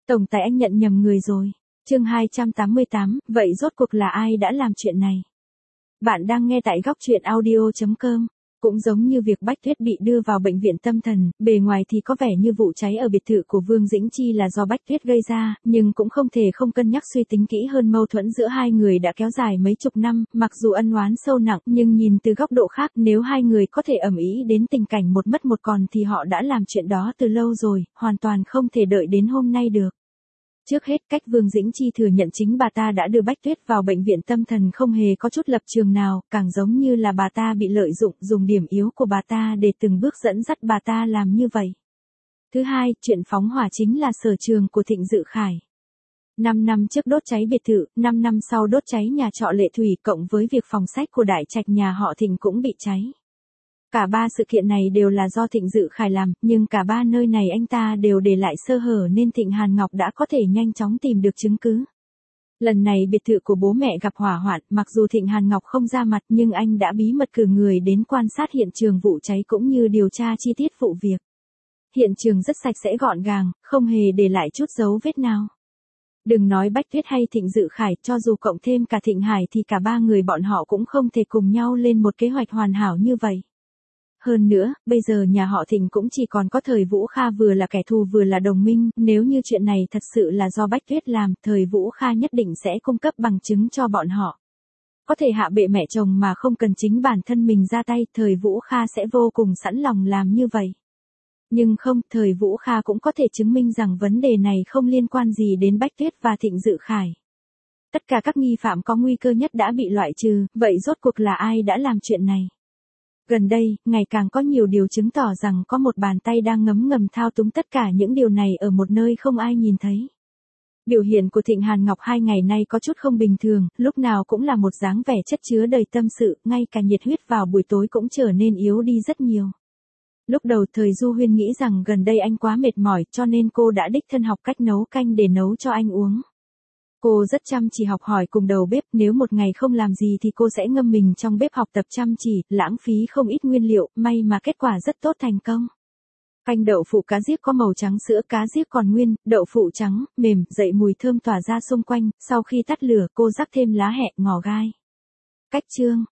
Tổng tài anh nhận nhầm người rồi. Chương 288, vậy rốt cuộc là ai đã làm chuyện này? Bạn đang nghe tại góc truyện audio.com. Cũng giống như việc Bách Tuyết bị đưa vào bệnh viện tâm thần, bề ngoài thì có vẻ như vụ cháy ở biệt thự của Vương Dĩnh Chi là do Bách Tuyết gây ra, nhưng cũng không thể không cân nhắc suy tính kỹ hơn mâu thuẫn giữa hai người đã kéo dài mấy chục năm, mặc dù ân oán sâu nặng, nhưng nhìn từ góc độ khác, nếu hai người có thể ầm ĩ đến tình cảnh một mất một còn thì họ đã làm chuyện đó từ lâu rồi, hoàn toàn không thể đợi đến hôm nay được. Trước hết, cách Vương Dĩnh Chi thừa nhận chính bà ta đã đưa Bách Tuyết vào bệnh viện tâm thần không hề có chút lập trường nào, càng giống như là bà ta bị lợi dụng, dùng điểm yếu của bà ta để từng bước dẫn dắt bà ta làm như vậy. Thứ hai, chuyện phóng hỏa chính là sở trường của Thịnh Dự Khải. 5 năm trước đốt cháy biệt thự, 5 năm sau đốt cháy nhà trọ Lệ Thủy, cộng với việc phòng sách của đại trạch nhà họ Thịnh cũng bị cháy. Cả ba sự kiện này đều là do Thịnh Dự Khải làm, nhưng cả ba nơi này anh ta đều để lại sơ hở nên Thịnh Hàn Ngọc đã có thể nhanh chóng tìm được chứng cứ. Lần này biệt thự của bố mẹ gặp hỏa hoạn, mặc dù Thịnh Hàn Ngọc không ra mặt nhưng anh đã bí mật cử người đến quan sát hiện trường vụ cháy cũng như điều tra chi tiết vụ việc. Hiện trường rất sạch sẽ gọn gàng, không hề để lại chút dấu vết nào. Đừng nói Bách Tuyết hay Thịnh Dự Khải, cho dù cộng thêm cả Thịnh Hải thì cả ba người bọn họ cũng không thể cùng nhau lên một kế hoạch hoàn hảo như vậy. Hơn nữa, bây giờ nhà họ Thịnh cũng chỉ còn có Thời Vũ Kha vừa là kẻ thù vừa là đồng minh, nếu như chuyện này thật sự là do Bách Tuyết làm, Thời Vũ Kha nhất định sẽ cung cấp bằng chứng cho bọn họ. Có thể hạ bệ mẹ chồng mà không cần chính bản thân mình ra tay, Thời Vũ Kha sẽ vô cùng sẵn lòng làm như vậy. Nhưng không, Thời Vũ Kha cũng có thể chứng minh rằng vấn đề này không liên quan gì đến Bách Tuyết và Thịnh Dự Khải. Tất cả các nghi phạm có nguy cơ nhất đã bị loại trừ, vậy rốt cuộc là ai đã làm chuyện này? Gần đây, ngày càng có nhiều điều chứng tỏ rằng có một bàn tay đang ngấm ngầm thao túng tất cả những điều này ở một nơi không ai nhìn thấy. Biểu hiện của Thịnh Hàn Ngọc 2 ngày nay có chút không bình thường, lúc nào cũng là một dáng vẻ chất chứa đầy tâm sự, ngay cả nhiệt huyết vào buổi tối cũng trở nên yếu đi rất nhiều. Lúc đầu Thời Du Huyên nghĩ rằng gần đây anh quá mệt mỏi cho nên cô đã đích thân học cách nấu canh để nấu cho anh uống. Cô rất chăm chỉ học hỏi cùng đầu bếp, nếu một ngày không làm gì thì cô sẽ ngâm mình trong bếp học tập chăm chỉ, lãng phí không ít nguyên liệu, may mà kết quả rất tốt, thành công. Canh đậu phụ cá giếc có màu trắng sữa, cá giếc còn nguyên, đậu phụ trắng, mềm, dậy mùi thơm tỏa ra xung quanh, sau khi tắt lửa cô rắc thêm lá hẹ, ngò gai. Cách chương,